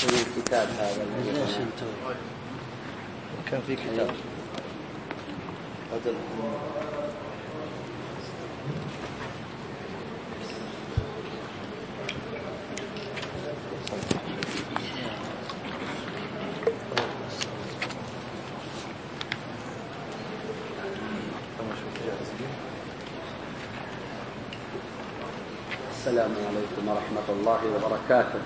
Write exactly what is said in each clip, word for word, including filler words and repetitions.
الكتاب هذا ليش انتم كان في كتاب هذا السلام عليكم ورحمة الله وبركاته.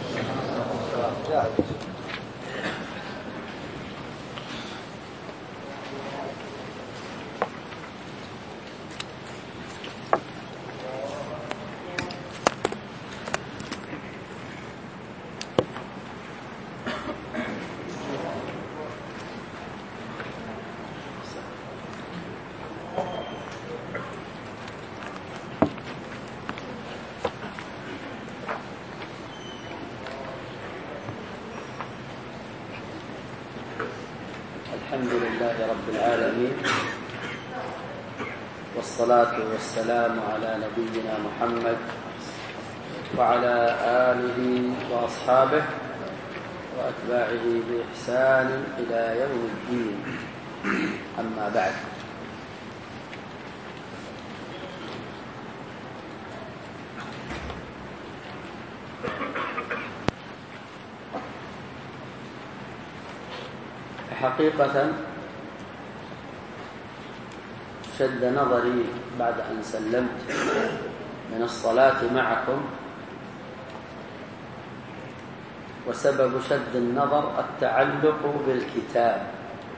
الحمد لله رب العالمين، والصلاة والسلام على نبينا محمد وعلى آله وأصحابه وأتباعه بإحسان إلى يوم الدين. أما بعد، حقيقة شد نظري بعد أن سلمت من الصلاة معكم، وسبب شد النظر التعلق بالكتاب.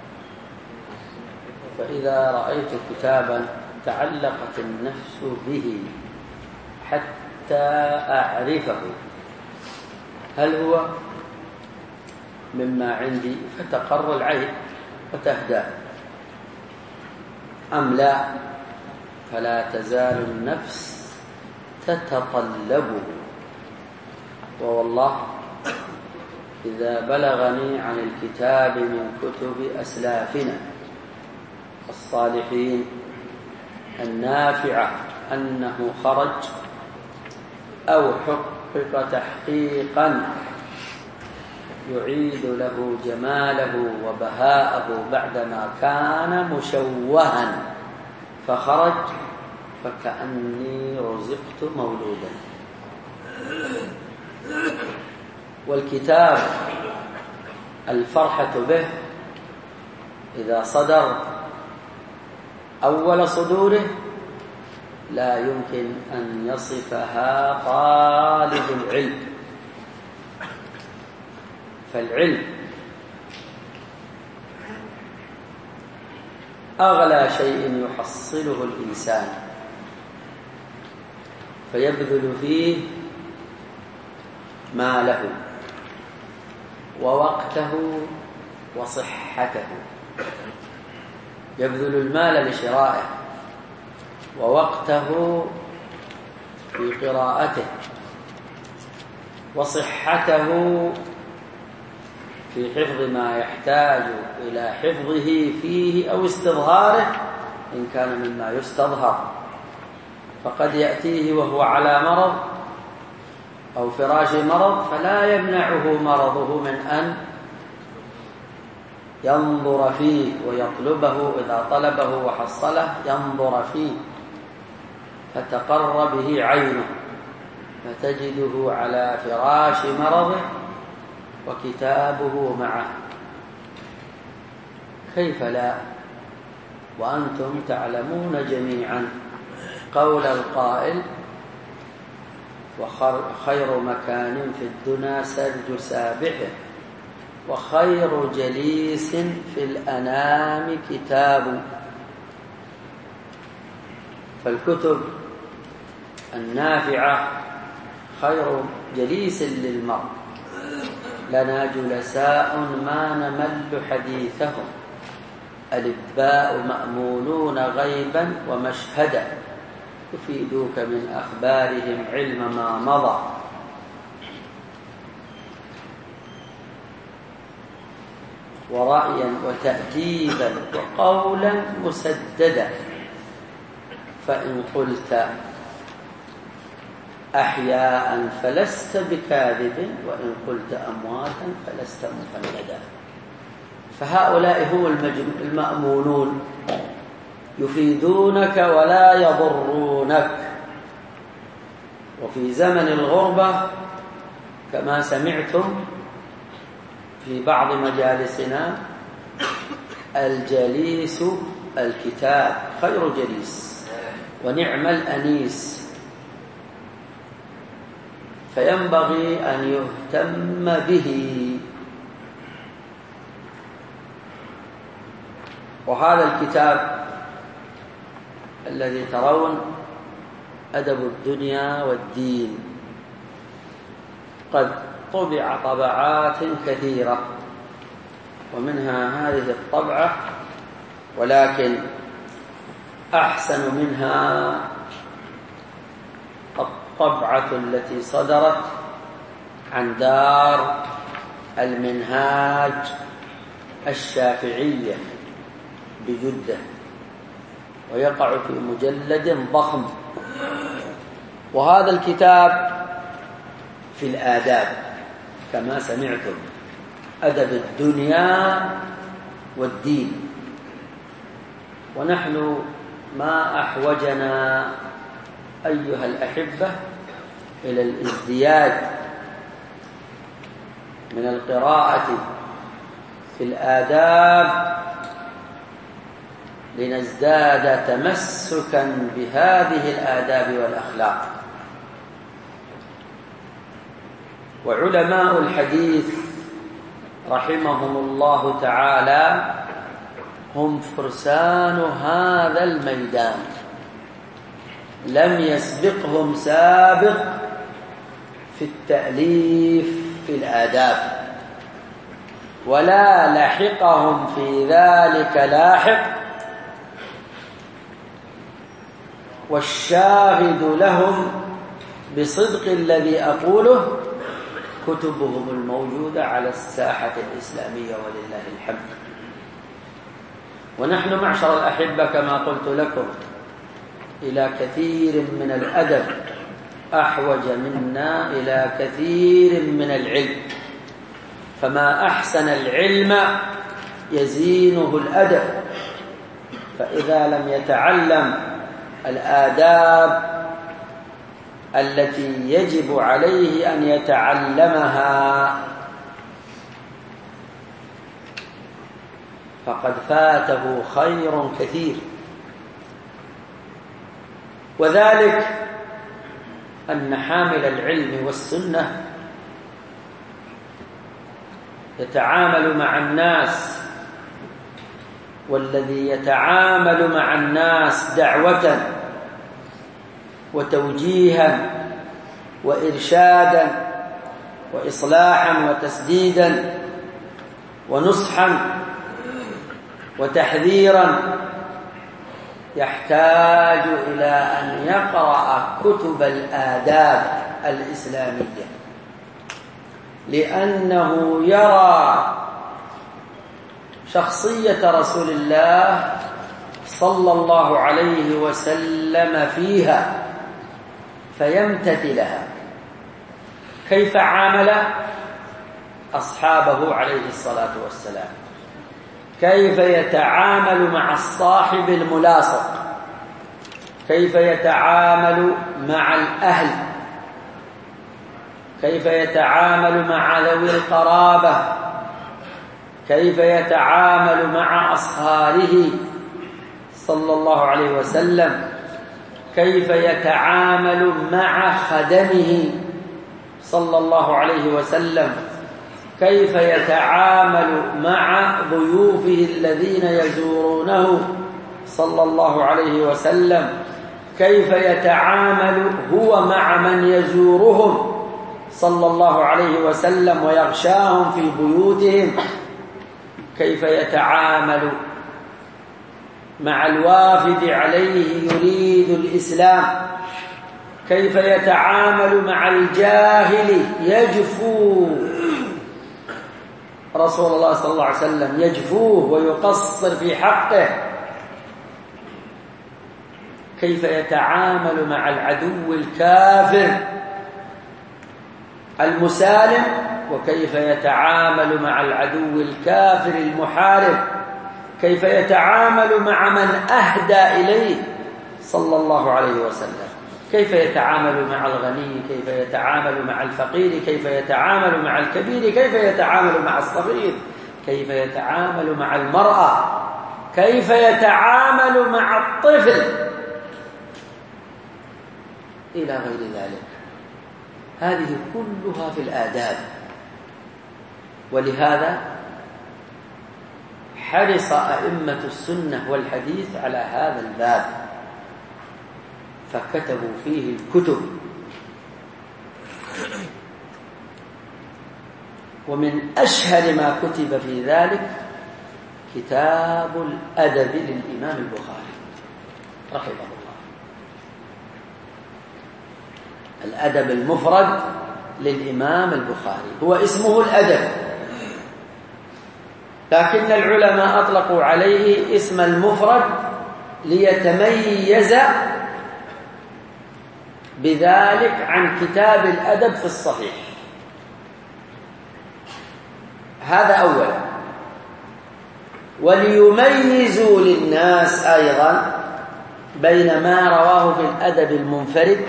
فإذا رأيت كتابا تعلقت النفس به حتى أعرفه هل هو مما عندي فتقر العين وتهدى أم لا، فلا تزال النفس تتطلبه. ووالله إذا بلغني عن الكتاب من كتب أسلافنا الصالحين النافعة أنه خرج أو حقق تحقيقا يعيد له جماله وبهاءه بعدما كان مشوها فخرج، فكأني رزقت مولودا. والكتاب الفرحة به إذا صدر أول صدوره لا يمكن أن يصفها طالب العلم. فالعلم أغلى شيء يحصله الإنسان، فيبذل فيه ماله ووقته وصحته. يبذل المال لشرائه ووقته في قراءته وصحته في حفظ ما يحتاج إلى حفظه فيه أو استظهاره إن كان مما يستظهر. فقد يأتيه وهو على مرض أو فراش مرض، فلا يمنعه مرضه من أن ينظر فيه ويطلبه، إذا طلبه وحصله ينظر فيه فتقر به عينه، فتجده على فراش مرضه وكتابه معه. كيف لا وأنتم تعلمون جميعا قول القائل: وخير مكان في الدنا سرج سابحه، وخير جليس في الأنام كتاب. فالكتب النافعة خير جليس للمرء. لنا جلساء ما نمل حديثهم، ألباء مأمولون غيبا ومشهدا، يفيدوك من أخبارهم علم ما مضى. ورأيا وتأديبا وقولا مسددا. فإن قلت أحياء فلست بكاذب وإن قلت أمواتا فلست مفندا. فهؤلاء هم المأمونون، يفيدونك ولا يضرونك. وفي زمن الغربة كما سمعتم في بعض مجالسنا الجليس الكتاب خير جليس ونعم الأنيس، فينبغي أن يهتم به. وهذا الكتاب الذي ترون أدب الدنيا والدين قد طبع طبعات كثيرة، ومنها هذه الطبعة، ولكن أحسن منها الطبعة التي صدرت عن دار المنهاج الشافعية بجدة، ويقع في مجلد ضخم. وهذا الكتاب في الآداب كما سمعتم، أدب الدنيا والدين. ونحن ما أحوجنا أيها الأحبة إلى الازدياد من القراءة في الآداب لنزداد تمسكا بهذه الآداب والأخلاق. وعلماء الحديث رحمهم الله تعالى هم فرسان هذا الميدان، لم يسبقهم سابق في التأليف في الآداب، ولا لحقهم في ذلك لاحق. والشاهد لهم بصدق الذي أقوله كتبهم الموجودة على الساحة الإسلامية ولله الحمد. ونحن معشر الأحبة كما قلت لكم إلى كثير من الأدب أحوج منا إلى كثير من العلم، فما أحسن العلم يزينه الأدب. فإذا لم يتعلم الآداب التي يجب عليه أن يتعلمها فقد فاته خير كثير. وذلك أن حامل العلم والسنة يتعامل مع الناس، والذي يتعامل مع الناس دعوة وتوجيها وإرشادا وإصلاحا وتسديدا ونصحا وتحذيرا يحتاج إلى أن يقرأ كتب الآداب الإسلامية، لأنه يرى شخصية رسول الله صلى الله عليه وسلم فيها فيمتثلها. كيف عامل أصحابه عليه الصلاة والسلام، كيف يتعامل مع الصاحب الملاصق، كيف يتعامل مع الأهل، كيف يتعامل مع ذوي القرابة، كيف يتعامل مع أصهاره صلى الله عليه وسلم، كيف يتعامل مع خدمه صلى الله عليه وسلم، كيف يتعامل مع ضيوفه الذين يزورونه صلى الله عليه وسلم، كيف يتعامل هو مع من يزورهم صلى الله عليه وسلم ويغشاهم في بيوتهم، كيف يتعامل مع الوافد عليه يريد الإسلام، كيف يتعامل مع الجاهل يجفو رسول الله صلى الله عليه وسلم، يجفوه ويقصر في حقه، كيف يتعامل مع العدو الكافر المسالم وكيف يتعامل مع العدو الكافر المحارب، كيف يتعامل مع من أهدى إليه صلى الله عليه وسلم، كيف يتعامل مع الغني، كيف يتعامل مع الفقير، كيف يتعامل مع الكبير، كيف يتعامل مع الصغير، كيف يتعامل مع المرأة، كيف يتعامل مع الطفل، إلى غير ذلك. هذه كلها في الآداب. ولهذا حرص أئمة السنة والحديث على هذا الباب، فكتبوا فيه الكتب. ومن أشهر ما كتب في ذلك كتاب الأدب للإمام البخاري رحمه الله، الأدب المفرد للإمام البخاري، هو اسمه الأدب، لكن العلماء أطلقوا عليه اسم المفرد ليتميز بذلك عن كتاب الأدب في الصحيح. هذا أولا. وليميزوا للناس أيضا بين ما رواه في الأدب المنفرد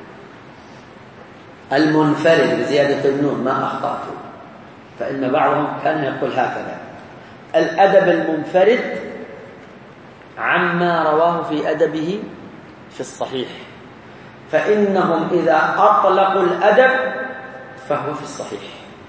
المنفرد بزيادة النون، ما أخطأت، فإن بعضهم كان يقول هكذا: الأدب المنفرد عما رواه في أدبه في الصحيح، فإنهم إذا أطلقوا الأدب فهو في الصحيح.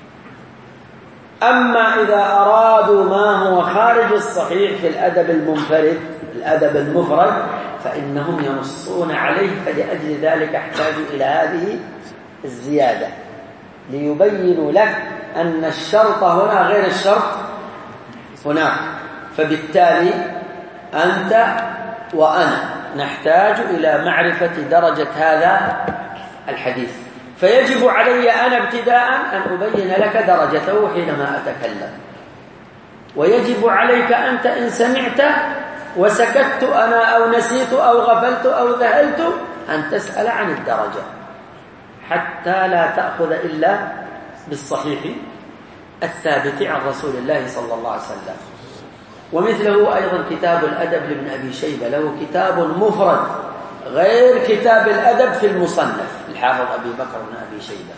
أما إذا أرادوا ما هو خارج الصحيح في الأدب المنفرد الأدب المفرد فإنهم ينصون عليه، فلأجل ذلك احتاجوا إلى هذه الزيادة ليبينوا لك أن الشرط هنا غير الشرط هناك. فبالتالي أنت وأنا نحتاج إلى معرفة درجة هذا الحديث، فيجب علي أنا ابتداء أن أبين لك درجته حينما أتكلم، ويجب عليك أنت إن سمعت وسكت أنا أو نسيت أو غفلت أو ذهلت أن تسأل عن الدرجة، حتى لا تأخذ إلا بالصحيح الثابت عن رسول الله صلى الله عليه وسلم. ومثله أيضا كتاب الأدب لابن أبي شيبة، له كتاب مفرد غير كتاب الأدب في المصنف الحافظ أبي بكر بن أبي شيبة.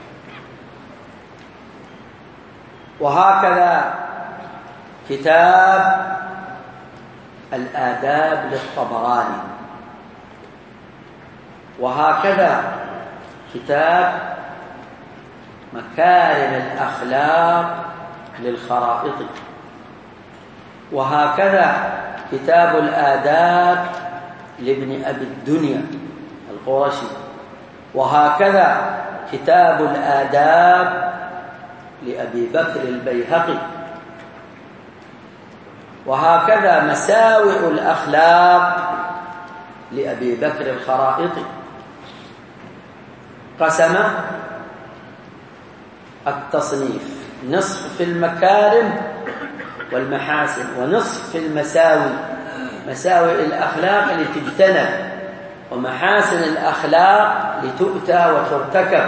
وهكذا كتاب الآداب للطبراني، وهكذا كتاب مكارم الأخلاق للخرائطي، وهكذا كتاب الآداب لابن أبي الدنيا القرشي، وهكذا كتاب الآداب لأبي بكر البيهقي، وهكذا مساوئ الأخلاق لأبي بكر الخرائطي. قسم التصنيف نصف في المكارم والمحاسن ونصف في المساوي، مساوئ الأخلاق لتجتنب ومحاسن الأخلاق لتؤتى وترتكب.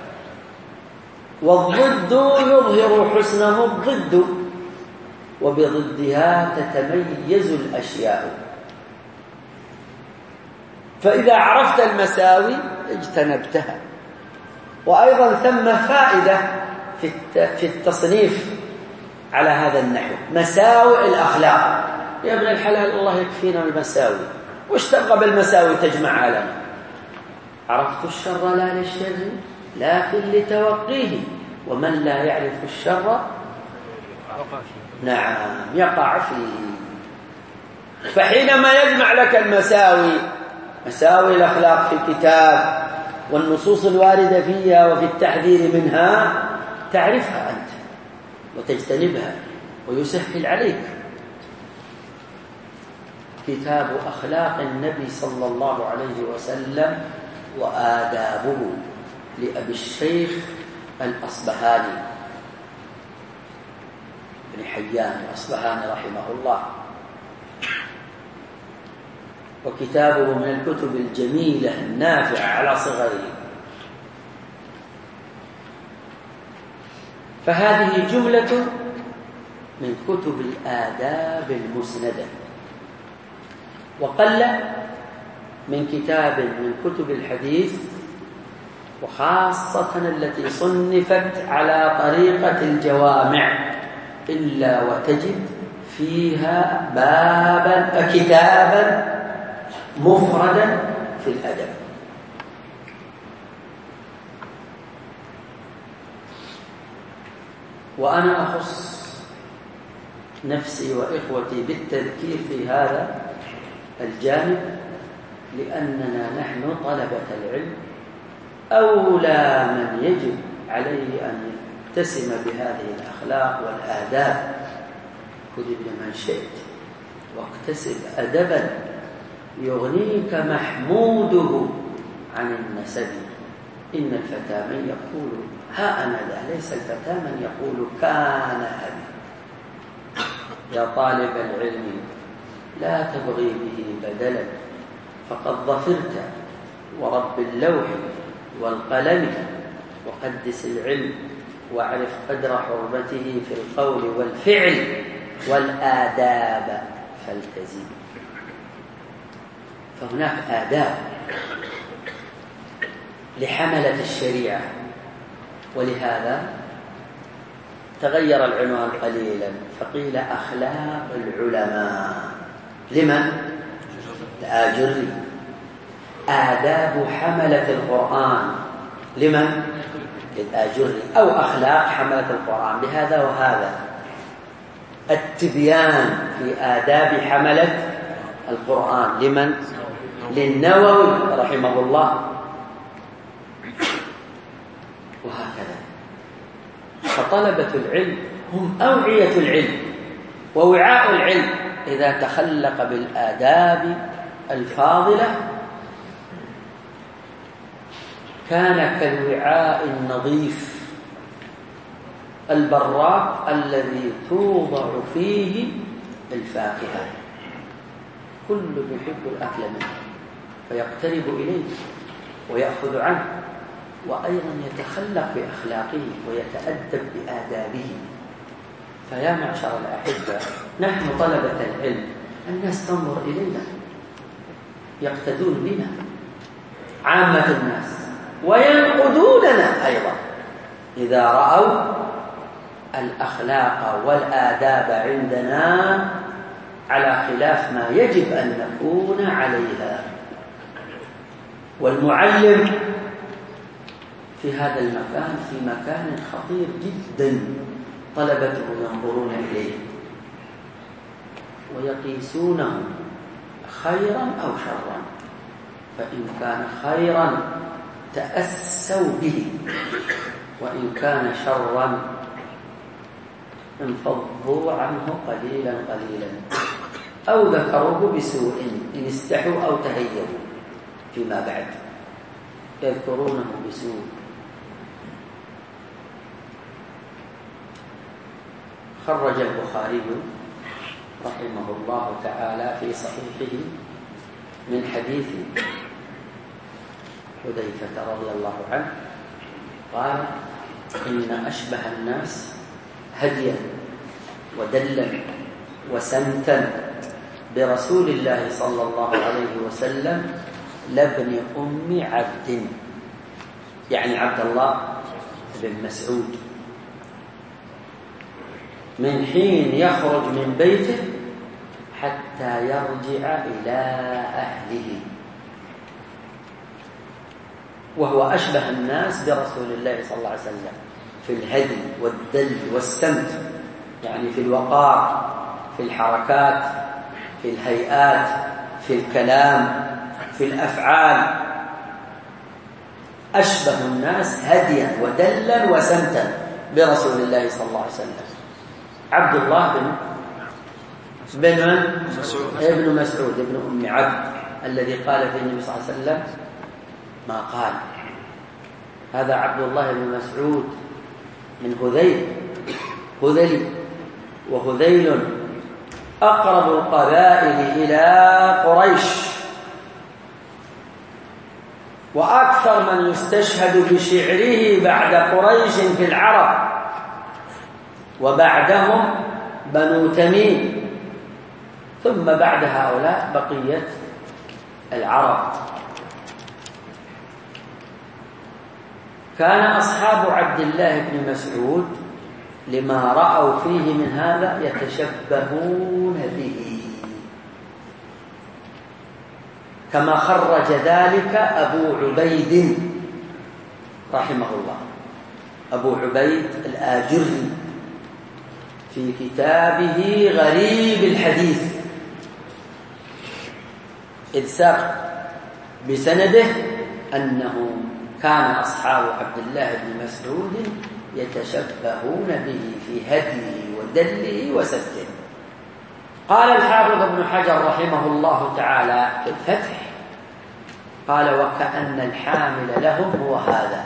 والضد يظهر حسنه الضد، وبضدها تتميز الأشياء. فإذا عرفت المساوي اجتنبتها. وأيضا ثم فائدة في التصنيف على هذا النحو، مساوئ الأخلاق. يا ابن الحلال الله يكفينا المساوي، وش تبغى بالمساوي تجمعها لنا؟ عرفت الشر لا للشر لكن لتوقيه، ومن لا يعرف الشر نعم يقع فيه. فحينما يجمع لك المساوي، مساوي الأخلاق في الكتاب والنصوص الواردة فيها وفي التحذير منها، تعرفها أنت وتجتنبها ويسهل عليك. كتاب أخلاق النبي صلى الله عليه وسلم وآدابه لأبي الشيخ الأصبهاني بن حيان الأصبهاني رحمه الله، وكتابه من الكتب الجميلة النافعة على صغره. فهذه جملة من كتب الآداب المسندة، وقل من كتاب من كتب الحديث، وخاصة التي صنفت على طريقة الجوامع، إلا وتجد فيها بابا كتابا مفردا في الأدب. وأنا أخص نفسي وإخوتي بالتذكير في هذا الجانب، لأننا نحن طلبة العلم أولى من يجب عليه أن يتسم بهذه الأخلاق والآداب. خذ بمن شئت واكتسب أدبا يغنيك محموده عن النسب. إن الفتى من يقول ها أنا ذا، ليس الفتى من يقول كان أبي. يا طالب العلم لا تبغي به بدلا، فقد ظفرت ورب اللوح والقلم، وقدس العلم واعرف قدر حرمته في القول والفعل، والآداب فالتزم. فهناك آداب لحملة الشريعة، ولهذا تغير العنوان قليلا فقيل أخلاق العلماء. لمن؟ الآجري. آداب حملة القرآن لمن؟ للآجري. أو أخلاق حملة القرآن، بهذا وهذا التبيان في آداب حملة القرآن لمن؟ للنووي رحمه الله. وهكذا فطلبة العلم هم أوعية العلم ووعاء العلم. إذا تخلق بالآداب الفاضلة كان كالوعاء النظيف البراق الذي توضع فيه الفاكهة. كل يحب الأكل منه فيقترب إليه ويأخذ عنه، وأيضا يتخلق بأخلاقه ويتأدب بآدابه. فيا معشر الأحبة، نحن طلبة العلم الناس تنظر إلينا، يقتدون بنا عامة الناس، وينقدوننا أيضا إذا رأوا الأخلاق والآداب عندنا على خلاف ما يجب أن نكون عليها. والمعلم في هذا المكان في مكان خطير جدا، طلبته ينظرون إليه ويقيسونه خيرا أو شرا، فإن كان خيرا تأسوا به، وإن كان شرا انفضوا عنه قليلا قليلا، أو ذكروه بسوء إن استحوا أو تهيبوا فيما بعد يذكرونه بسوء. خرج البخاري رحمه الله تعالى في صحيحه من حديث حذيفة رضي الله عنه قال: إن أشبه الناس هديا ودلا وسمتا برسول الله صلى الله عليه وسلم لابن أم عبد، يعني عبد الله بن مسعود، من حين يخرج من بيته حتى يرجع إلى أهله، وهو أشبه الناس برسول الله صلى الله عليه وسلم في الهدي والدل والسمت، يعني في الوقار، في الحركات، في الهيئات، في الكلام، في الأفعال. أشبه الناس هديا ودلا وسمتا برسول الله صلى الله عليه وسلم عبد الله بن بن ابن مسعود ابن أم عبد، الذي قال فيه النبي صلى الله عليه وسلم ما قال. هذا عبد الله بن مسعود من هذيل، هذيل وهذيل أقرب القبائل إلى قريش، وأكثر من يستشهد بشعره بعد قريش في العرب، وبعدهم بنو تميم، ثم بعد هؤلاء بقية العرب. كان أصحاب عبد الله بن مسعود لما رأوا فيه من هذا يتشبهون به، كما خرج ذلك أبو عبيد رحمه الله، أبو عبيد الآجري في كتابه غريب الحديث، إذ ساق بسنده أنه كان أصحاب عبد الله بن مسعود يتشبهون به في هديه ودله وسده. قال الحافظ ابن حجر رحمه الله تعالى في الفتح، قال: وكأن الحامل لهم هو هذا،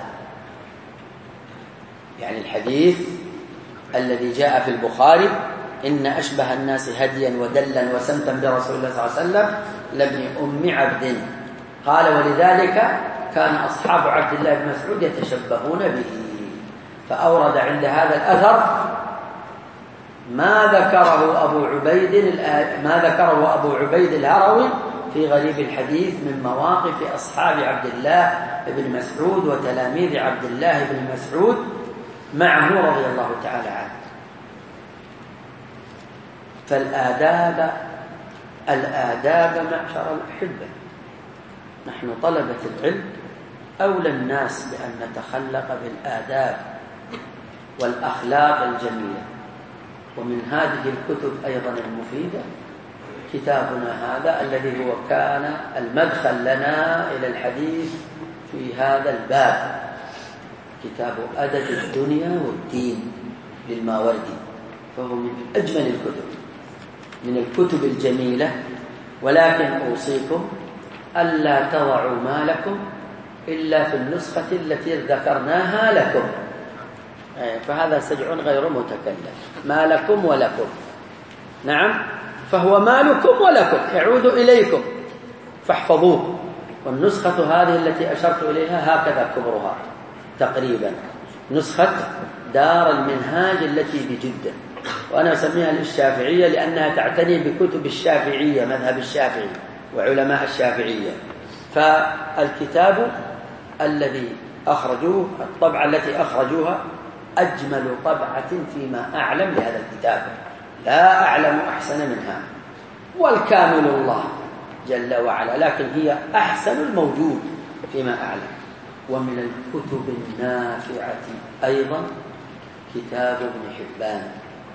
يعني الحديث الذي جاء في البخاري: إن أشبه الناس هديا ودلا وسمتا برسول الله صلى الله عليه وسلم لابن أم عبد. قال: ولذلك كان أصحاب عبد الله بن مسعود يتشبهون به. فأورد عند هذا الأثر ما ذكره أبو عبيد ما ذكره أبو عبيد الهروي في غريب الحديث من مواقف أصحاب عبد الله بن مسعود وتلاميذ عبد الله بن مسعود معه رضي الله تعالى عنه. فالآداب الآداب معشر الأحبة، نحن طلبة العلم أولى الناس بأن نتخلق بالآداب والأخلاق الجميلة. ومن هذه الكتب أيضا المفيدة كتابنا هذا الذي هو كان المدخل لنا إلى الحديث في هذا الباب، كتاب أدب الدنيا والدين للماوردي، فهو من أجمل الكتب، من الكتب الجميلة. ولكن أوصيكم ألا تضعوا مالكم إلا في النسخة التي ذكرناها لكم، فهذا سجع غير متكلم. مالكم ولكم، نعم، فهو مالكم ولكم يعود إليكم فاحفظوه. والنسخة هذه التي أشرت إليها هكذا كبرها تقريبا، نسخة دار المنهاج التي بجدة، وأنا أسميها للشافعية لأنها تعتني بكتب الشافعية، مذهب الشافعي وعلماء الشافعية. فالكتاب الذي أخرجوه، الطبعة التي أخرجوها أجمل طبعة فيما أعلم لهذا الكتاب، لا أعلم أحسن منها، والكامل الله جل وعلا، لكن هي أحسن الموجود فيما أعلم. ومن الكتب النافعة أيضا كتاب ابن حبان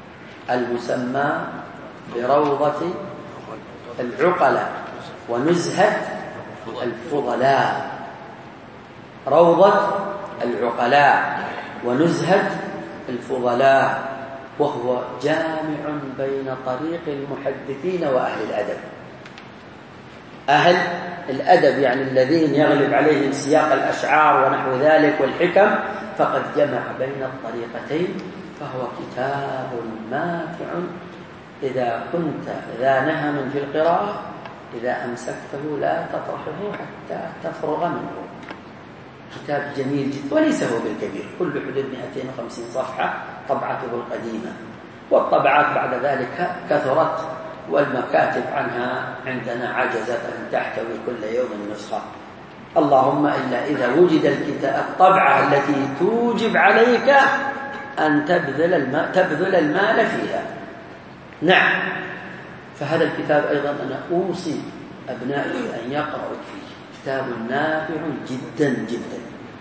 المسمى بروضة العقلاء ونزهة الفضلاء، روضة العقلاء ونزهة الفضلاء، وهو جامع بين طريق المحدثين وأهل الأدب. أهل الأدب يعني الذين يغلب عليهم سياق الأشعار ونحو ذلك والحكم، فقد جمع بين الطريقتين، فهو كتاب نافع إذا كنت ذا نهم في القراءة، إذا أمسكته لا تطرحه حتى تفرغ منه. كتاب جميل جدا وليس هو بالكبير، كل حدود مئتين وخمسين صفحة طبعته القديمة، والطبعات بعد ذلك كثرت والمكاتب عنها عندنا عجزت أن تحتوي كل يوم نسخة، اللهم إلا إذا وجد الكتاب الطبعة التي توجب عليك أن تبذل المال, تبذل المال فيها. نعم، فهذا الكتاب أيضا أنا أوصي أبنائي أن يقرأوا فيه، كتاب نافع جدا جدا.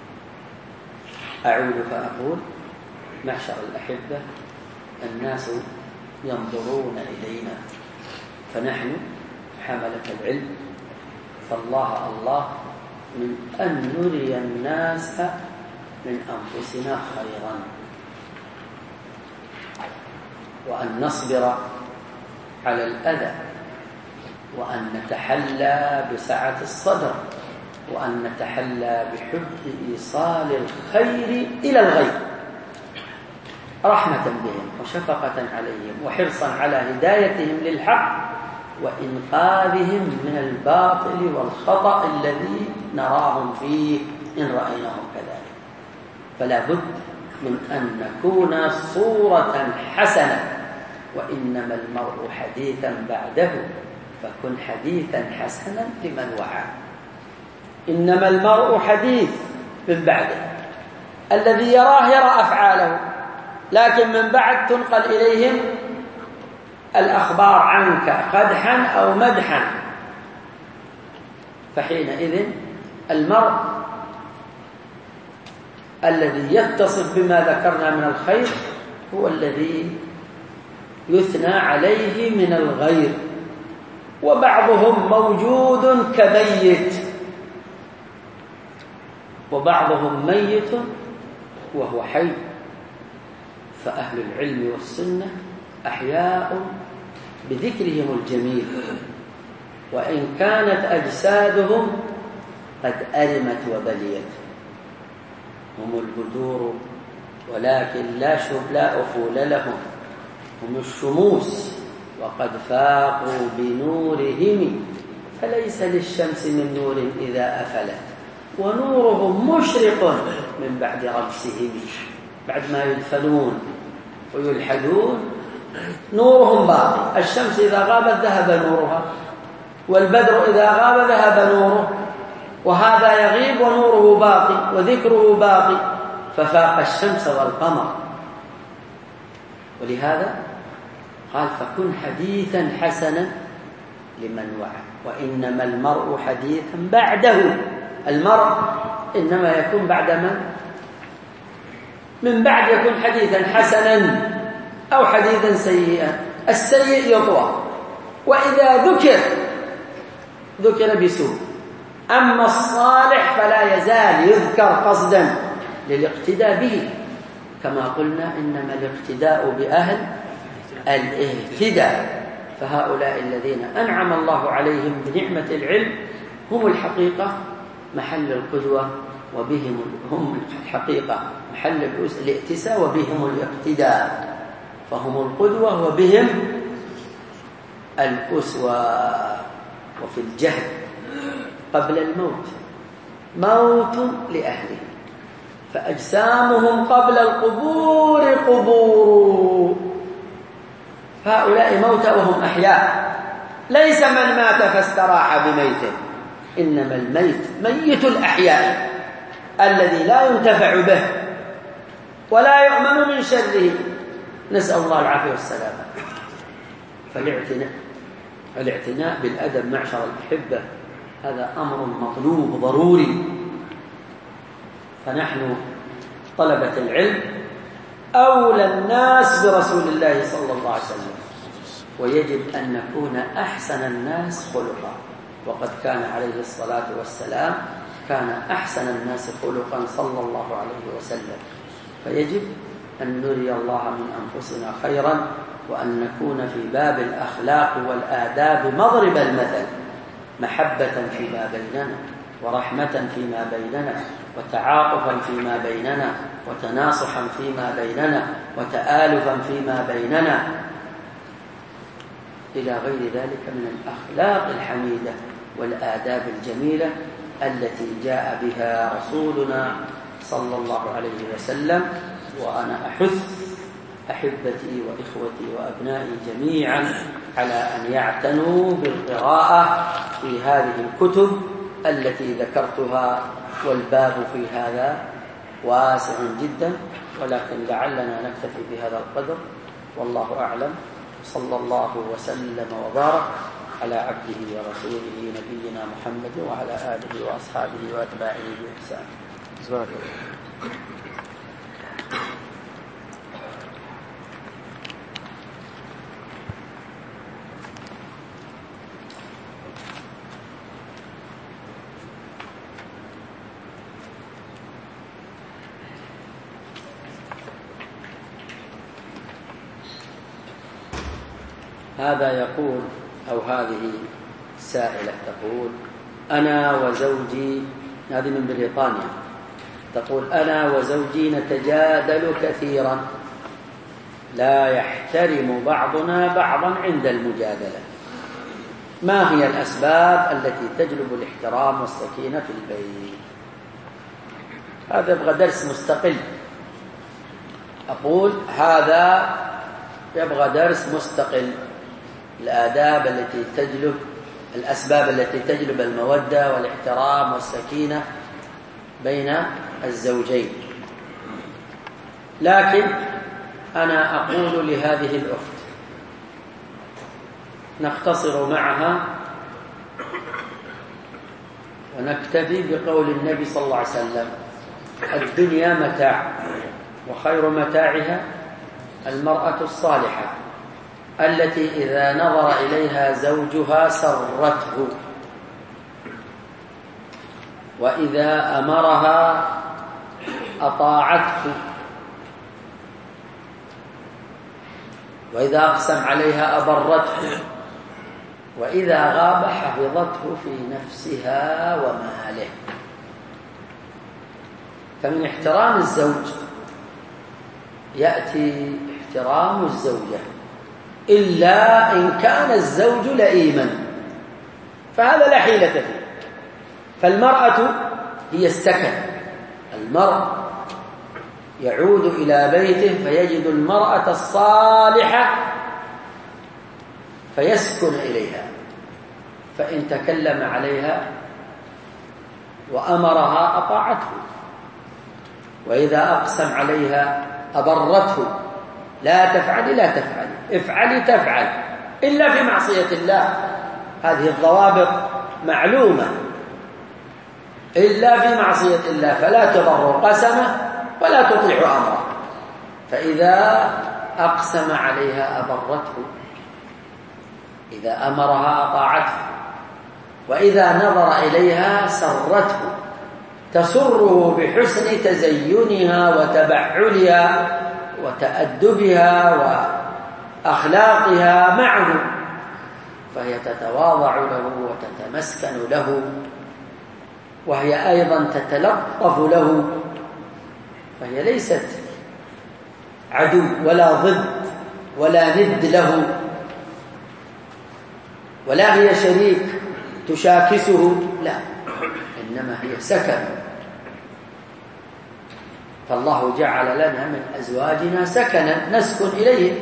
أعود فأقول: معشر الأحبة، الناس ينظرون إلينا، فنحن حملة العلم، فالله الله من أن نري الناس من أنفسنا خيرا، وأن نصبر على الأذى، وأن نتحلى بسعة الصدر، وأن نتحلى بحب إيصال الخير إلى الغير، رحمة بهم وشفقة عليهم وحرصا على هدايتهم للحق وإنقاذهم من الباطل والخطأ الذي نراهم فيه إن رأيناهم كذلك. فلا بد من أن نكون صورة حسنة. وإنما المرء حديثا بعده فكن حديثا حسنا لمن وعى. إنما المرء حديث من بعده، الذي يراه يرى أفعاله، لكن من بعد تنقل إليهم الأخبار عنك قدحا أو مدحا. فحينئذ المرء الذي يتصف بما ذكرنا من الخير هو الذي يثنى عليه من الغير. وبعضهم موجود كميت، وبعضهم ميت وهو حي. فأهل العلم والسنة أحياء بذكرهم الجميل، وإن كانت أجسادهم قد أرمت وبليت. هم البدور ولكن لا لا أفول لهم، هم الشموس وقد فاقوا بنورهم، فليس للشمس من نور إذا أفلت، ونورهم مشرق من بعد رمسهم. بعد ما يدفنون ويلحدون نورهم باقي. الشمس إذا غابت ذهب نورها، والبدر إذا غاب ذهب نوره، وهذا يغيب ونوره باقي وذكره باقي، ففاق الشمس والقمر. ولهذا قال فكن حديثا حسنا لمن وعى. وإنما المرء حديثا بعده. المرء إنما يكون بعد من؟ من بعد يكون حديثا حسنا أو حديثا سيئا. السيء يطوى، وإذا ذكر ذكر بسوء. أما الصالح فلا يزال يذكر قصدا للاقتداء به، كما قلنا إنما الاقتداء بأهل الاهتداء. فهؤلاء الذين أنعم الله عليهم بنعمة العلم هم الحقيقة محل القدوة، وبهم هم الحقيقة محل الائتساء، وبهم الاقتداء. فهم القدوة وبهم الأسوة. وفي الجهل قبل الموت موت لأهله، فأجسامهم قبل القبور قبور. فهؤلاء موتى وهم أحياء. ليس من مات فاستراح بميته، إنما الميت ميت الأحياء الذي لا ينتفع به ولا يؤمن من شره. نسأل الله العافية والسلامة. فالاعتناء الاعتناء بالأدب معشر الأحبة هذا أمر مطلوب ضروري. فنحن طلبة العلم أولى الناس برسول الله صلى الله عليه وسلم، ويجب أن نكون أحسن الناس خلقا. وقد كان عليه الصلاة والسلام كان أحسن الناس خلقا صلى الله عليه وسلم. فيجب أن نري الله من أنفسنا خيرا، وأن نكون في باب الأخلاق والآداب مضرب المثل، محبة فيما بيننا، ورحمة فيما بيننا، وتعاطفا فيما بيننا، وتناصحا فيما بيننا، وتآلفا فيما بيننا، إلى غير ذلك من الأخلاق الحميدة والآداب الجميلة التي جاء بها رسولنا صلى الله عليه وسلم. وأنا أحث أحبتي وإخوتي وأبنائي جميعا على أن يعتنوا بالقراءة في هذه الكتب التي ذكرتها، والباب في هذا واسع جدا، ولكن لعلنا نكتفي بهذا القدر، والله أعلم. صلى الله وسلم وبارك على عبده ورسوله نبينا محمد وعلى آله وأصحابه وأتباعه بإحسان. جزاك هذا يقول أو هذه سائلة تقول: أنا وزوجي، هذه من بريطانيا، تقول: أنا وزوجي نتجادل كثيرا، لا يحترم بعضنا بعضا عند المجادلة، ما هي الأسباب التي تجلب الاحترام والسكينة في البيت؟ هذا يبغى درس مستقل، أقول هذا يبغى درس مستقل، الآداب التي تجلب الأسباب التي تجلب المودة والاحترام والسكينة بين الزوجين. لكن أنا أقول لهذه الأخت نختصر معها ونكتفي بقول النبي صلى الله عليه وسلم: الدنيا متاع وخير متاعها المرأة الصالحة التي إذا نظر إليها زوجها سرته، وإذا أمرها أطاعته، وإذا أقسم عليها أبرته، وإذا غاب حفظته في نفسها وماله. فمن احترام الزوج يأتي احترام الزوجة، إلا إن كان الزوج لئيما فهذا لا حيلة فيه. فالمرأة هي السكن، المرء يعود إلى بيته فيجد المرأة الصالحة فيسكن إليها، فإن تكلم عليها وأمرها أطاعته، وإذا أقسم عليها أبرته: لا تفعلي لا تفعلي، افعلي تفعل، إلا في معصية الله. هذه الضوابط معلومة، إلا في معصية الله فلا تضر قسمه ولا تطيع أمره. فإذا أقسم عليها أبرته، إذا أمرها أطاعته، وإذا نظر إليها سرته، تسره بحسن تزينها وتبعلها وتأدبها وأخلاقها معه، فهي تتواضع له وتتمسكن له، وهي أيضا تتلطف له، فهي ليست عدو ولا ضد ولا ند له، ولا هي شريك تشاكسه، لا، إنما هي سكن. فالله جعل لنا من أزواجنا سكنا نسكن إليه.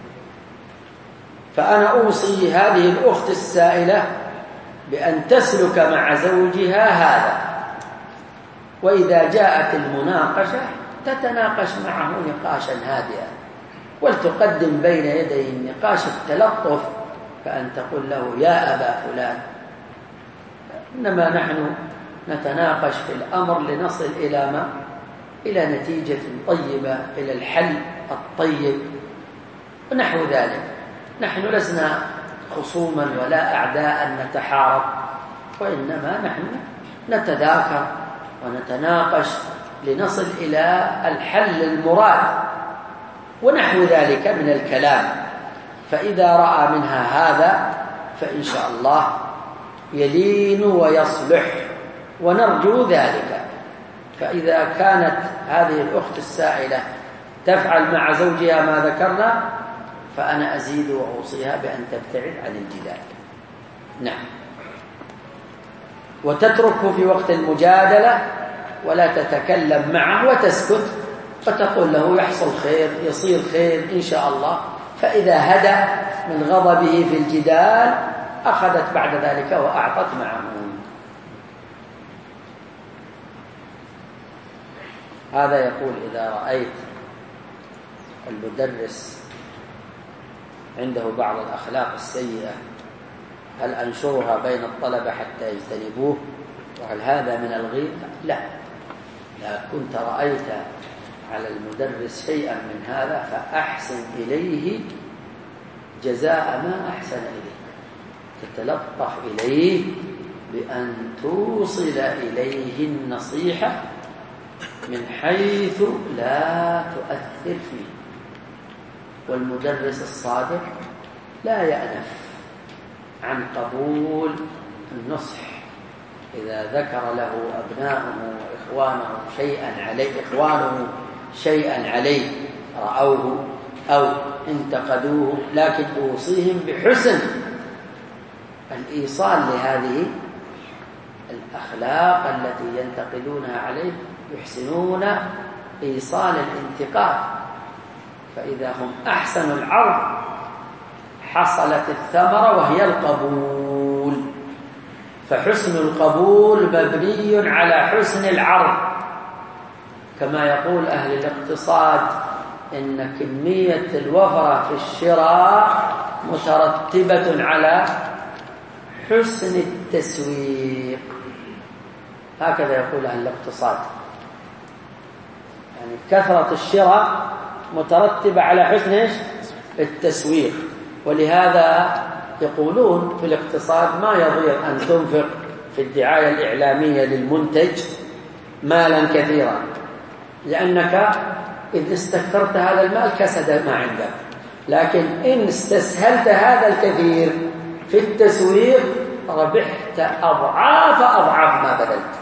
فأنا أوصي هذه الأخت السائلة بأن تسلك مع زوجها هذا، وإذا جاءت المناقشة تتناقش معه نقاشا هادئا، ولتقدم بين يدي النقاش التلطف، فأن تقول له: يا أبا فلان، إنما نحن نتناقش في الأمر لنصل إلى ما؟ إلى نتيجة طيبة، إلى الحل الطيب ونحو ذلك. نحن لسنا خصوما ولا أعداء نتحارب، وإنما نحن نتذاكر ونتناقش لنصل إلى الحل المراد ونحو ذلك من الكلام. فإذا رأى منها هذا فإن شاء الله يلين ويصلح، ونرجو ذلك. فإذا كانت هذه الأخت السائلة تفعل مع زوجها ما ذكرنا، فأنا أزيد وأوصيها بأن تبتعد عن الجدال. نعم. وتتركه في وقت المجادلة ولا تتكلم معه، وتسكت وتقول له: يحصل خير، يصير خير إن شاء الله. فإذا هدأ من غضبه في الجدال أخذت بعد ذلك وأعطت معه. هذا يقول: إذا رأيت المدرس عنده بعض الأخلاق السيئة هل أنشرها بين الطلبة حتى يجتنبوه؟ وهل هذا من الغيبة؟ لا. إذا كنت رأيت على المدرس شيئا من هذا فأحسن إليه جزاء ما أحسن إليه، تتلطف إليه بأن توصل إليه النصيحة من حيث لا تؤثر فيه. والمدرس الصادق لا يأنف عن قبول النصح إذا ذكر له أبناؤه وإخوانه شيئا عليه إخوانه شيئا عليه رأوه أو انتقدوه، لكن أوصيهم بحسن الإيصال لهذه الأخلاق التي ينتقدونها عليه، يحسنون إيصال الانتقاد فإذا هم أحسنوا العرض حصلت الثمرة وهي القبول. فحسن القبول مبني على حسن العرض، كما يقول أهل الاقتصاد إن كمية الوفرة في الشراء مترتبة على حسن التسويق. هكذا يقول أهل الاقتصاد، يعني كثرة الشراء مترتبة على حسن التسويق. ولهذا يقولون في الاقتصاد ما يضير أن تنفق في الدعاية الإعلامية للمنتج مالا كثيرا، لأنك إذا استكثرت هذا المال كسد ما عندك، لكن إن استسهلت هذا الكثير في التسويق ربحت أضعاف أضعاف ما بذلت.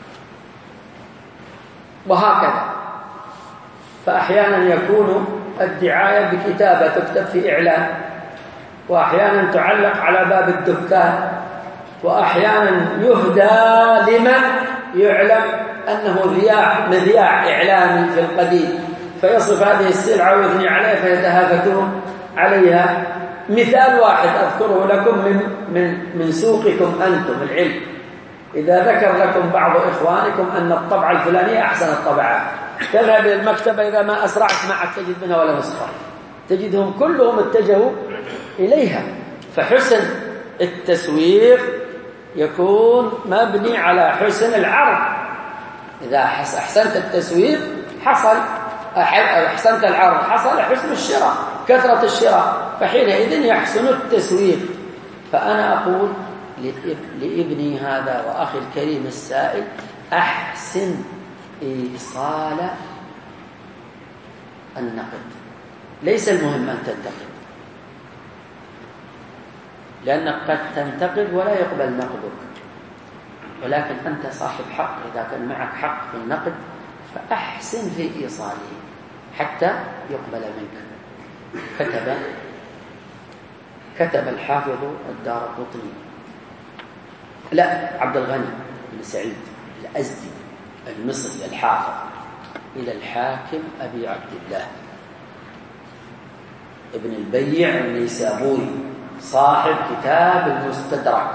وهكذا فأحيانا يكون الدعاية بكتابة تكتب في إعلان، وأحيانا تعلق على باب الدكان، وأحيانا يهدى لمن يعلم أنه ذياع مذياع إعلامي في القديم فيصف هذه السلعة ويثني عليها فيتهافتون عليها. مثال واحد أذكره لكم من, من, من سوقكم أنتم العلم. إذا ذكر لكم بعض إخوانكم أن الطبعة الفلانية أحسن الطبعات، تذهب إلى المكتبة إذا ما أسرعت معك تجد منها ولا نسخة، تجدهم كلهم اتجهوا إليها. فحسن التسويق يكون مبني على حسن العرض. إذا أحسنت التسويق حصل أحسنت العرض، حصل حسن الشراء، كثرة الشراء، فحينئذ يحسن التسويق. فأنا أقول لابني هذا وأخي الكريم السائل أحسن إيصال النقد، ليس المهم أن تنتقد، لأنك قد تنتقد ولا يقبل نقدك، ولكن أنت صاحب حق. إذا كان معك حق في النقد فأحسن في إيصاله حتى يقبل منك. كتب كتب الحافظ الدارقطني لا عبد الغني بن سعيد الأزدي المصري الحافظ إلى الحاكم أبي عبد الله ابن البيع النيسابوري صاحب كتاب المستدرك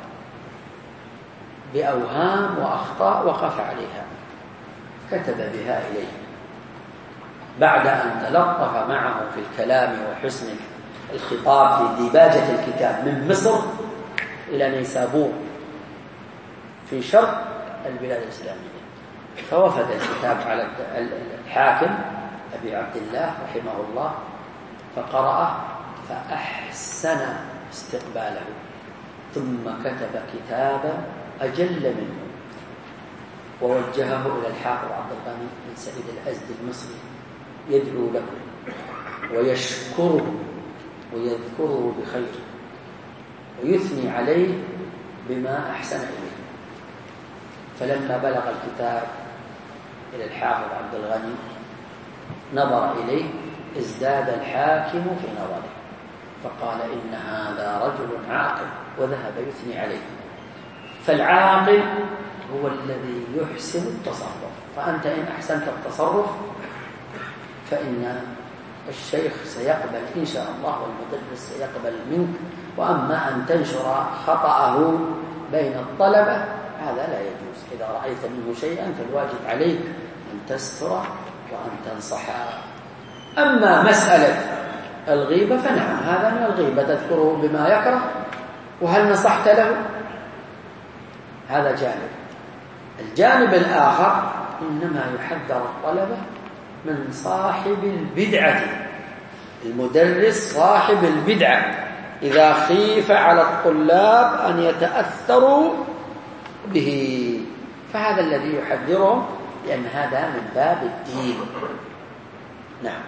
بأوهام وأخطاء وقف عليها، كتب بها إليه بعد أن تلطف معه في الكلام وحسن الخطاب في ديباجة الكتاب من مصر إلى نيسابور في شرق البلاد الإسلامية. فوفد الكتاب على الحاكم أبي عبد الله رحمه الله فقرأه فأحسن استقباله، ثم كتب كتابا أجل منه ووجهه إلى الحافظ عبد الغني بن سعيد الأزدي المصري يدعو له ويشكره ويذكره بخير ويثني عليه بما أحسن إليه. فلما بلغ الكتاب إلى الحافظ عبد الغني نظر إليه ازداد الحاكم في نظره فقال إن هذا رجل عاقل، وذهب يثني عليه. فالعاقل هو الذي يحسن التصرف، فأنت إن أحسنت التصرف فإن الشيخ سيقبل إن شاء الله والمدرس سيقبل منك. وأما أن تنشر خطأه بين الطلبة هذا لا يجوز. إذا رأيت منه شيئا فالواجب عليك أن تستر وأن تنصح. أما مسألة الغيبة فنعم هذا من الغيبة، تذكره بما يكره، وهل نصحت له؟ هذا جانب. الجانب الآخر إنما يحذر الطلبة من صاحب البدعة. المدرس صاحب البدعة إذا خيف على الطلاب أن يتأثروا به فهذا الذي يحذرهم، لأن هذا من باب الدين. نعم.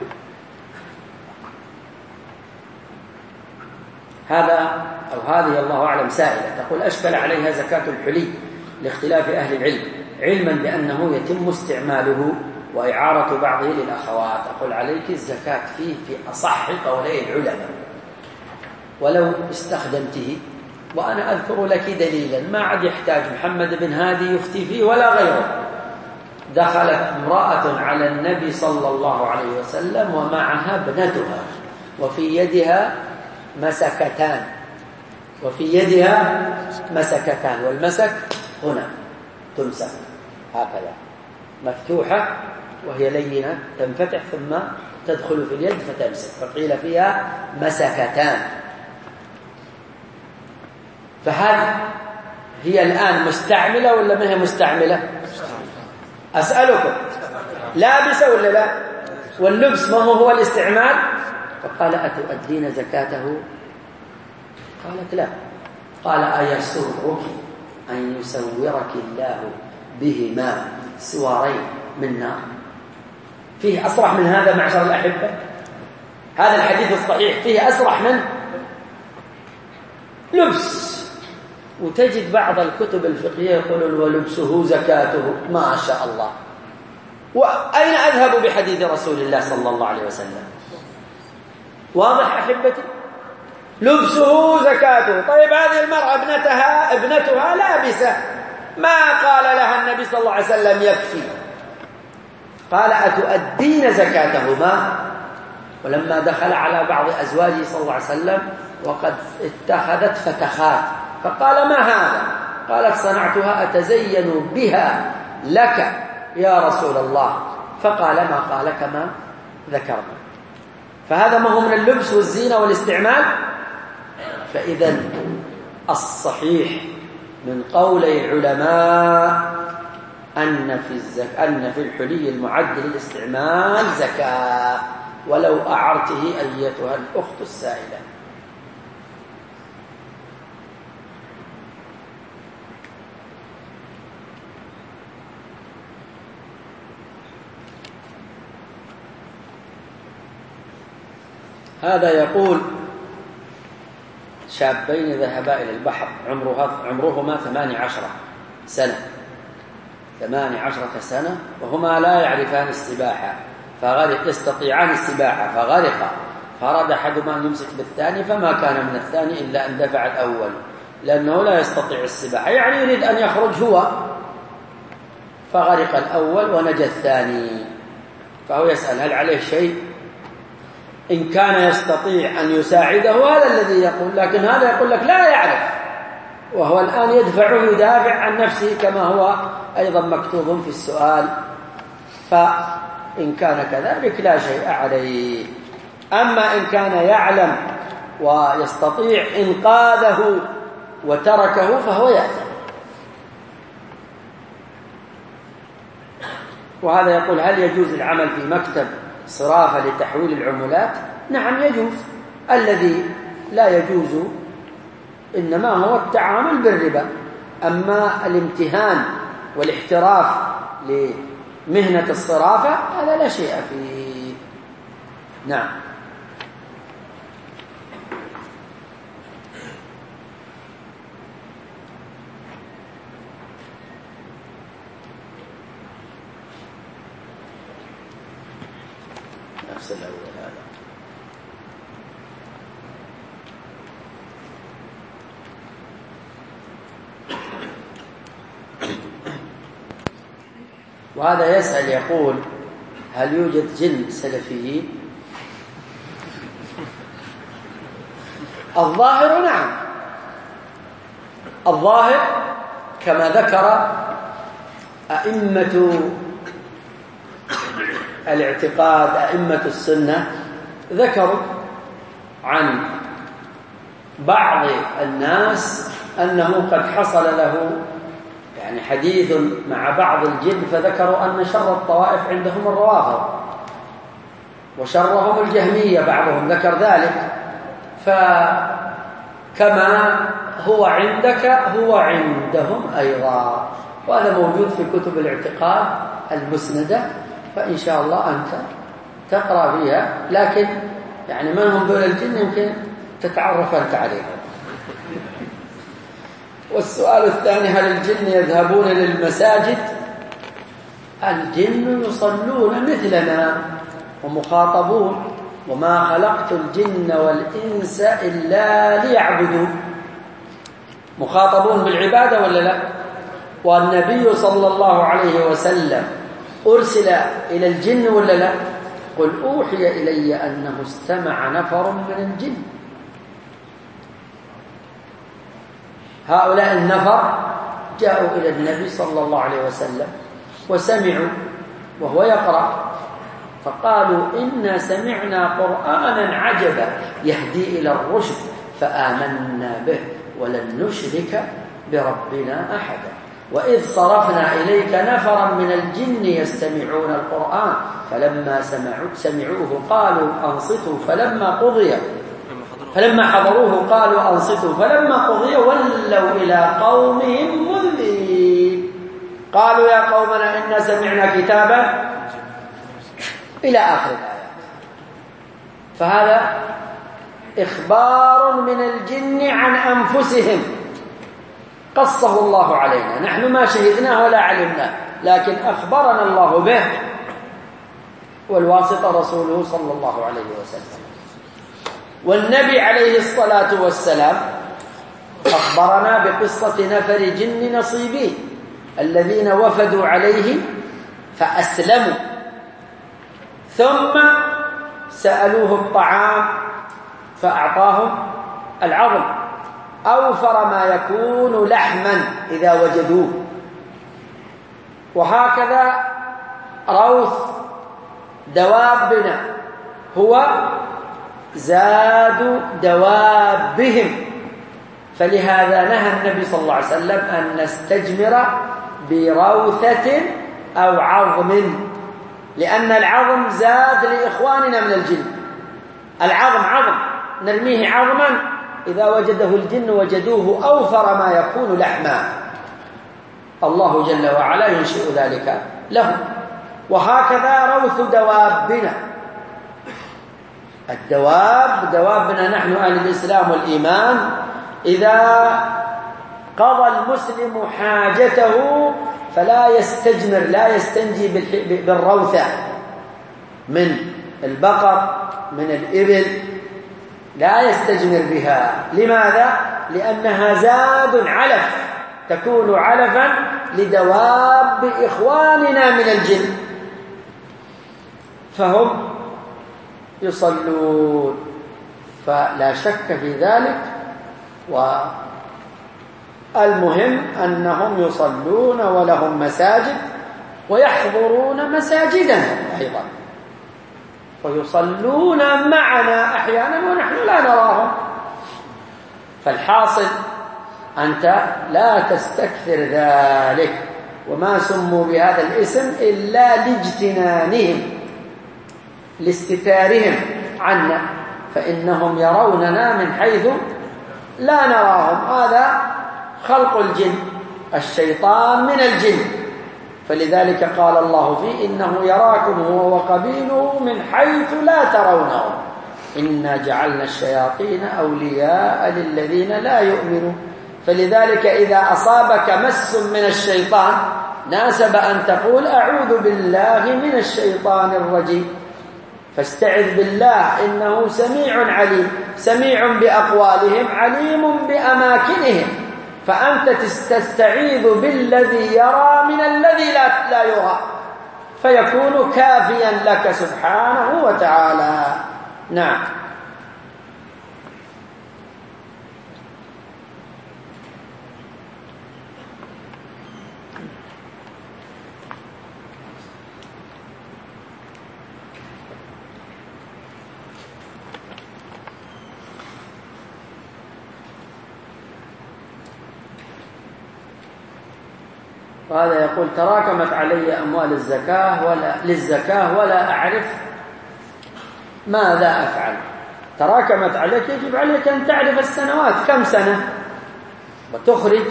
هذا أو هذه الله أعلم سائلة تقول أشكل عليها زكاة الحلي لاختلاف أهل العلم، علما بأنه يتم استعماله وإعارة بعضه للأخوات. أقول عليك الزكاة فيه في أصح قولي العلماء ولو استخدمته. وأنا أذكر لك دليلا ما عاد يحتاج محمد بن هادي يفتي فيه ولا غيره، دخلت امرأة على النبي صلى الله عليه وسلم ومعها ابنتها وفي يدها مسكتان وفي يدها مسكتان والمسك هنا تمسك هكذا مفتوحة وهي لينة تنفتح ثم تدخل في اليد فتمسك فقيل فيها مسكتان. فهل هي الآن مستعملة ولا ما هي مستعملة؟ أسألكم لابسة ولا لا؟ واللبس ما هو هو الاستعمال؟ فقال أتؤدين زكاته؟ قالت لا. قال أيسرك أن يسورك الله بهما سوارين من نار؟ فيه أصرح من هذا معشر الأحبة؟ هذا الحديث الصحيح فيه أصرح من لبس. وتجد بعض الكتب الفقهية يقولون ولبسه زكاته. ما شاء الله. وأين أذهب بحديث رسول الله صلى الله عليه وسلم؟ واضح أحبتي؟ لبسه زكاته. طيب هذه المرأة ابنتها ابنتها لابسة ما قال لها النبي صلى الله عليه وسلم يكفي. قال أتؤدين زكاتهما؟ ولما دخل على بعض أزواجه صلى الله عليه وسلم وقد اتخذت فتخات فقال ما هذا؟ قالت صنعتها أتزين بها لك يا رسول الله. فقال ما قال كما ذكرنا. فهذا ما هو من اللبس والزينة والاستعمال. فإذا الصحيح من قولي العلماء أن في الزك... أن في الحلي المعد للاستعمال زكاة ولو أعرته أيتها الأخت السائلة. هذا يقول شابين ذهبا إلى البحر عمرها عمرهما ثماني عشرة سنة ثماني عشرة سنة وهما لا يعرفان السباحة فغرق يستطيعان السباحة فغرقا فأراد أحدهما أن يمسك بالثاني فما كان من الثاني إلا أن دفع الأول لأنه لا يستطيع السباحة يعني يريد أن يخرج هو فغرق الأول ونجا الثاني. فهو يسأل هل عليه شيء؟ إن كان يستطيع أن يساعده هذا الذي يقول. لكن هذا يقول لك لا يعرف وهو الآن يدفعه يدافع عن نفسه كما هو أيضا مكتوب في السؤال. فإن كان كذلك لا شيء عليه. أما إن كان يعلم ويستطيع إنقاذه وتركه فهو يأثم. وهذا يقول هل يجوز العمل في مكتب صرافة لتحويل العملات؟ نعم يجوز. الذي لا يجوز إنما هو التعامل بالربا. أما الامتهان والاحتراف لمهنة الصرافة هذا لا شيء فيه. نعم. نفس الأول هذا. وهذا يسأل يقول هل يوجد جن سلفيين؟ الظاهر نعم. الظاهر كما ذكر أئمة الاعتقاد أئمة السنة ذكروا عن بعض الناس أنه قد حصل له يعني حديث مع بعض الجن فذكروا أن شر الطوائف عندهم الروافض وشرهم الجهمية بعضهم ذكر ذلك. فكما هو عندك هو عندهم أيضا. وهذا موجود في كتب الاعتقاد المسندة فإن شاء الله أنت تقرأ فيها. لكن يعني من هم دول الجن يمكن تتعرف أنت عليهم. والسؤال الثاني هل الجن يذهبون للمساجد؟ الجن يصلون مثلنا ومخاطبون وما خلقت الجن والإنس إلا ليعبدون. مخاطبون بالعبادة ولا لا؟ والنبي صلى الله عليه وسلم أرسل إلى الجن ولا لا؟ قل أوحي إلي أنه استمع نفر من الجن. هؤلاء النفر جاءوا إلى النبي صلى الله عليه وسلم وسمعوا وهو يقرأ، فقالوا إنا سمعنا قرآنا عجبا يهدي إلى الرشد فآمنا به ولن نشرك بربنا أحدا. وإذ صرفنا إليك نفرا من الجن يستمعون القرآن فلما سمعوا سمعوه قالوا أنصتوا فلما قضي فلما حضروه قالوا أنصتوا فلما قضي ولوا إلى قومهم منذرين. قالوا يا قومنا إنا سمعنا كتابا إلى آخر الآيات. فهذا إخبار من الجن عن أنفسهم قصه الله علينا، نحن ما شهدناه ولا علمناه، لكن أخبرنا الله به، والواسطة رسوله صلى الله عليه وسلم. والنبي عليه الصلاة والسلام أخبرنا بقصة نفر جن نصيبين الذين وفدوا عليه فأسلموا، ثم سألوه الطعام فأعطاهم العظم أوفر ما يكون لحما إذا وجدوه. وهكذا روث دوابنا هو زاد دوابهم، فلهذا نهى النبي صلى الله عليه وسلم أن نستجمر بروثة أو عظم، لأن العظم زاد لإخواننا من الجن. العظم عظم نرميه عظما إذا وجده الجن وجدوه أوفر ما يكون لحما، الله جل وعلا ينشئ ذلك له. وهكذا روث دوابنا، الدواب دوابنا نحن أهل الإسلام والإيمان، إذا قضى المسلم حاجته فلا يستجمر، لا يستنجي بالروثة من البقر من الإبل، لا يستجمر بها. لماذا؟ لأنها زاد علف، تكون علفا لدواب إخواننا من الجن، فهم يصلون، فلا شك في ذلك. والمهم أنهم يصلون ولهم مساجد ويحضرون مساجدنا أيضا، ويصلون معنا أحيانا ونحن لا نراهم. فالحاصل أنت لا تستكثر ذلك، وما سموا بهذا الاسم إلا لاجتنانهم لاستتارهم عنا، فإنهم يروننا من حيث لا نراهم. هذا خلق الجن، الشيطان من الجن، فلذلك قال الله فيه إنه يراكم هو وقبيله من حيث لا ترونهم إنا جعلنا الشياطين أولياء للذين لا يؤمنون. فلذلك إذا أصابك مس من الشيطان ناسب أن تقول أعوذ بالله من الشيطان الرجيم، فاستعذ بالله إنه سميع عليم، سميع بأقوالهم عليم بأماكنهم، فأنت تستعيذ بالذي يرى من الذي لا, لا يرى، فيكون كافيا لك سبحانه وتعالى. نعم. وهذا يقول تراكمت علي أموال الزكاة ولا للزكاة ولا أعرف ماذا أفعل. تراكمت عليك، يجب عليك أن تعرف السنوات كم سنة وتخرج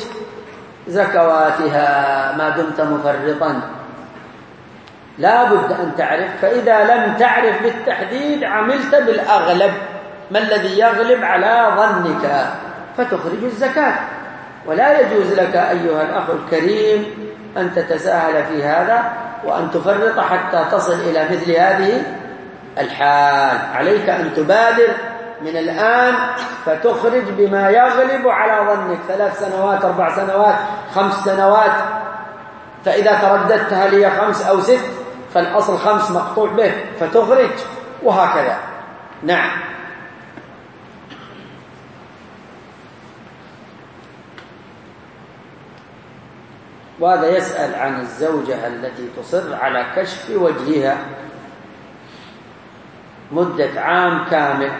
زكواتها ما دمت مفرطا، لا بد أن تعرف. فإذا لم تعرف بالتحديد عملت بالأغلب، ما الذي يغلب على ظنك، فتخرج الزكاة. ولا يجوز لك أيها الأخ الكريم أن تتساهل في هذا وأن تفرط حتى تصل إلى مثل هذه الحال. عليك أن تبادر من الآن فتخرج بما يغلب على ظنك، ثلاث سنوات أربع سنوات خمس سنوات، فإذا ترددت هل هي خمس أو ست فالأصل خمس مقطوع به فتخرج، وهكذا. نعم. وهذا يسأل عن الزوجة التي تصر على كشف وجهها مدة عام كامل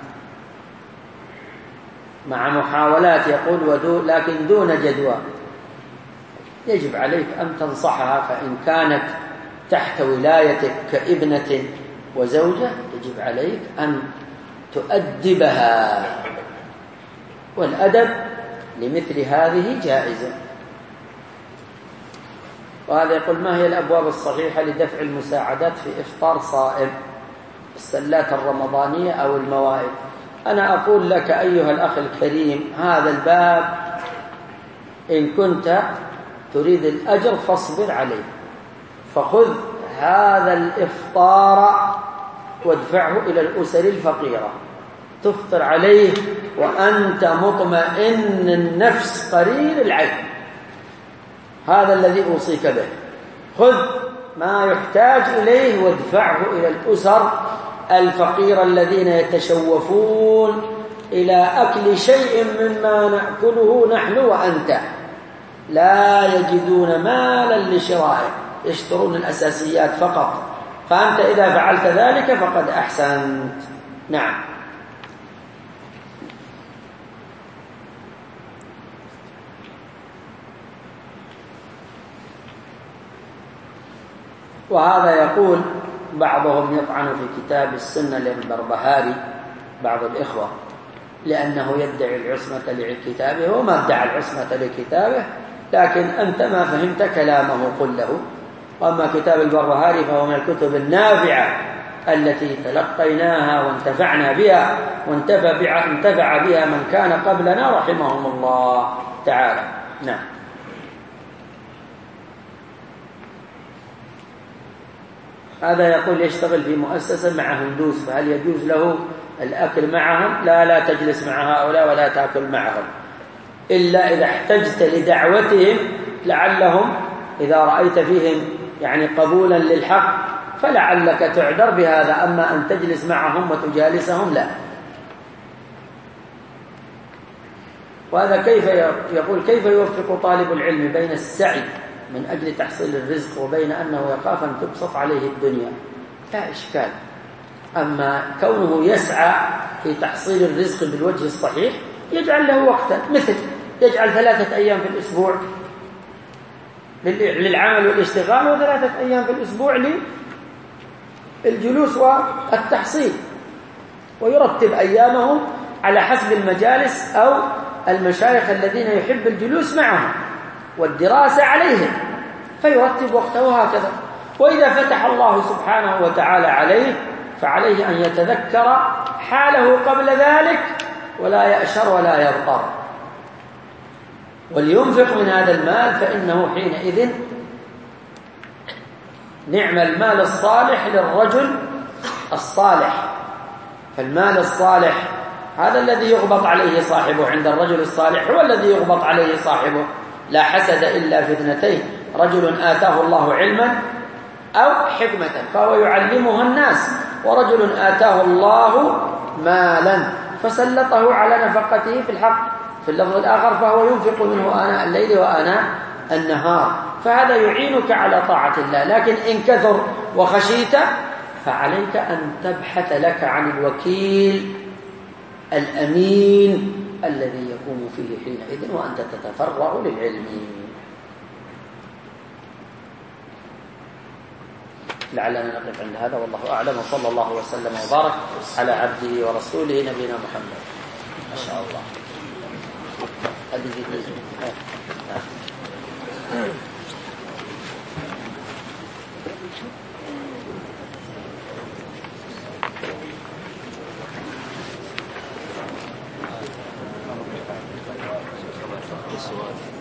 مع محاولات، يقول ودو لكن دون جدوى. يجب عليك أن تنصحها، فإن كانت تحت ولايتك كابنة وزوجة يجب عليك أن تؤدبها، والأدب لمثل هذه جائزة. وهذا يقول: ما هي الأبواب الصحيحة لدفع المساعدات في إفطار صائم، السلات الرمضانية أو الموائد؟ أنا أقول لك أيها الأخ الكريم، هذا الباب إن كنت تريد الأجر فاصبر عليه، فخذ هذا الإفطار وادفعه إلى الأسر الفقيرة، تفطر عليه وأنت مطمئن النفس قرير العين. هذا الذي أوصيك به، خذ ما يحتاج إليه وادفعه إلى الأسر الفقيرة الذين يتشوفون إلى أكل شيء مما نأكله نحن وأنت، لا يجدون مالا لشرائه، يشترون الأساسيات فقط. فأنت إذا فعلت ذلك فقد أحسنت. نعم. وهذا يقول بعضهم يطعن في كتاب السنة للبربهاري بعض الإخوة لأنه يدعي العصمة لكتابه، وما ادعى العصمة لكتابه، لكن أنت ما فهمت كلامه قل له. وأما كتاب البربهاري فهو من الكتب النافعة التي تلقيناها وانتفعنا بها، وانتفع انتفع بها من كان قبلنا رحمهم الله تعالى. نعم. هذا يقول يشتغل في مؤسسة مع هندوس، فهل يجوز له الأكل معهم؟ لا، لا تجلس مع هؤلاء ولا تأكل معهم، إلا إذا احتجت لدعوتهم، لعلهم إذا رأيت فيهم يعني قبولا للحق فلعلك تعذر بهذا. أما أن تجلس معهم وتجالسهم لا. وهذا كيف يقول كيف يوفق طالب العلم بين السعي من أجل تحصيل الرزق وبين أنه يخاف أن تبسط عليه الدنيا؟ لا إشكال. أما كونه يسعى في تحصيل الرزق بالوجه الصحيح يجعل له وقتا، مثل يجعل ثلاثة أيام في الأسبوع للعمل والاشتغال، وثلاثة أيام في الأسبوع للجلوس والتحصيل، ويرتب أيامه على حسب المجالس أو المشايخ الذين يحب الجلوس معهم والدراسة عليهم، فيرتب وقته هكذا. وإذا فتح الله سبحانه وتعالى عليه فعليه أن يتذكر حاله قبل ذلك ولا يأشر ولا يضطر، ولينفق من هذا المال، فإنه حينئذ نعم المال الصالح للرجل الصالح. فالمال الصالح هذا الذي يغبط عليه صاحبه عند الرجل الصالح، هو الذي يغبط عليه صاحبه. لا حسد إلا في اثنتين: رجل آتاه الله علما أو حكمة فهو يعلمها الناس، ورجل آتاه الله مالا فسلطه على نفقته في الحق. في اللفظ الآخر: فهو ينفق منه آناء الليل وآناء النهار. فهذا يعينك على طاعة الله. لكن إن كثر وخشيت فعليك أن تبحث لك عن الوكيل الأمين الذي يقوم فيه حينئذ وأنت تتفرغ للعلم. لعلنا نقف عند هذا، والله أعلم، وصلى الله وسلم وبارك على عبده ورسوله نبينا محمد. ما شاء الله. السؤال